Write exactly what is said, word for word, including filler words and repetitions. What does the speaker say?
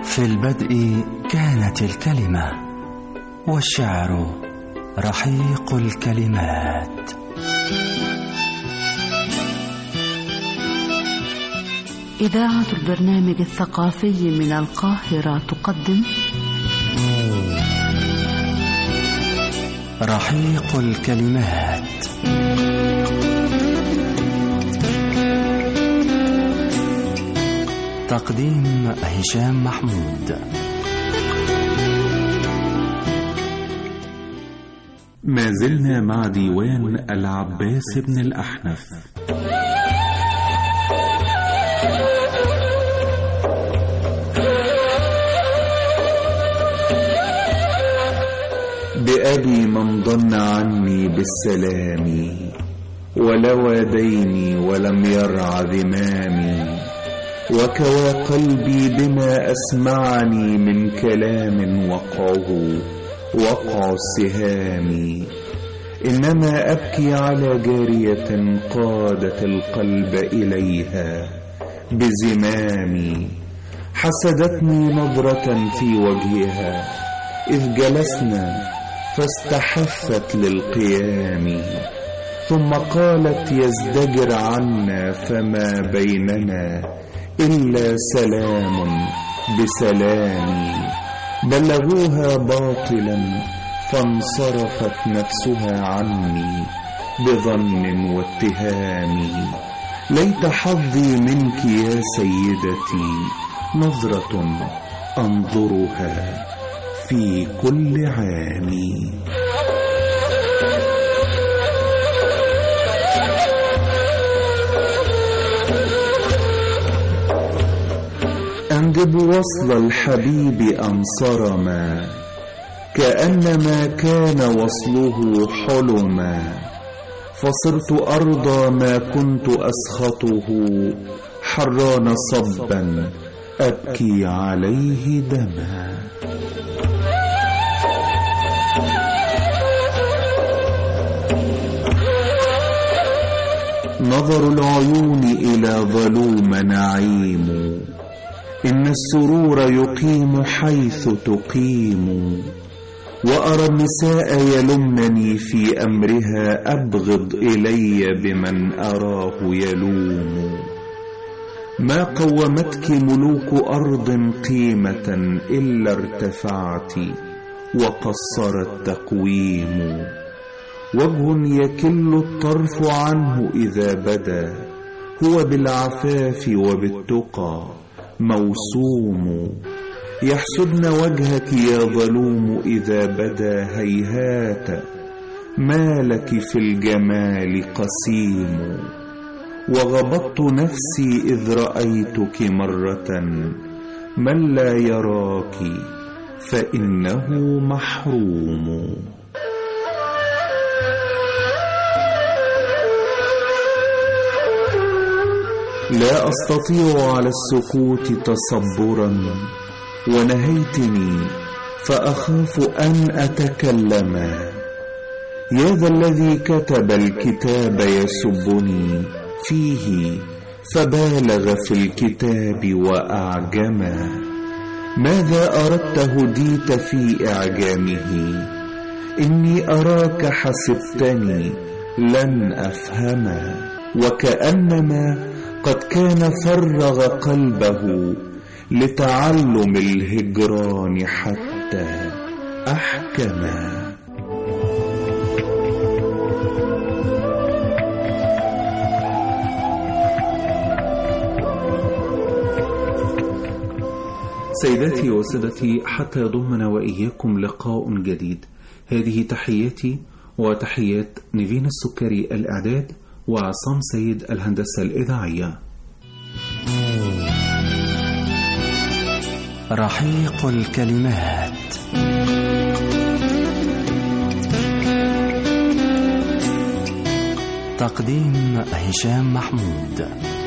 في البدء كانت الكلمة، والشعر رحيق الكلمات. إذاعة البرنامج الثقافي من القاهرة تقدم رحيق الكلمات. تقديم هشام محمود. ما زلنا مع ديوان العباس بن الأحنف. بأبي من ضن عني بالسلام، ولوى ديني ولم يرع ذمامي، وكوى قلبي بما أسمعني من كلام وقعه وقع السهام. إنما أبكي على جارية قادت القلب إليها بزمامي، حسدتني نظرة في وجهها إذ جلسنا فاستحثت للقيام، ثم قالت يزدجر عنا فما بيننا إلا سلام بسلام. بلغوها باطلا فانصرفت نفسها عني بظن واتهام. ليت حظي منك يا سيدتي نظرة أنظرها في كل عام. أندب وصل الحبيب أنصرما، كأنما كان وصله حلما، فصرت أرضى ما كنت أسخطه، حران صبا أبكي عليه دما. نظر العيون إلى ظلوم نعيم، إن السرور يقيم حيث تقيم، وأرى النساء يلمنني في أمرها، أبغض إلي بمن أراه يلوم. ما قومتك ملوك أرض قيمة إلا ارتفعت وقصر التقويم، وجه يكل الطرف عنه إذا بدا، هو بالعفاف وبالتقى موسوم. يحسدن وجهك يا ظلوم إذا بدا، هيهات ما لك في الجمال قسيم. وغبطت نفسي إذ رأيتك مرة، من لا يراك فإنه محروم. لا أستطيع على السكوت تصبرا، ونهيتني فأخاف أن أتكلم. يا ذا الذي كتب الكتاب يسبني فيه، فبالغ في الكتاب وأعجما. ماذا أردت هديت في إعجامه، إني أراك حسبتني لن أفهما. وكأنما قد كان فرغ قلبه لتعلم الهجران حتى أحكما. سيداتي وسادتي، حتى يضمنا وإياكم لقاء جديد. هذه تحياتي وتحيات نيفين السكري الإعداد، وعصام سيد الهندسة الإذاعية. رحيق الكلمات. تقديم هشام محمود.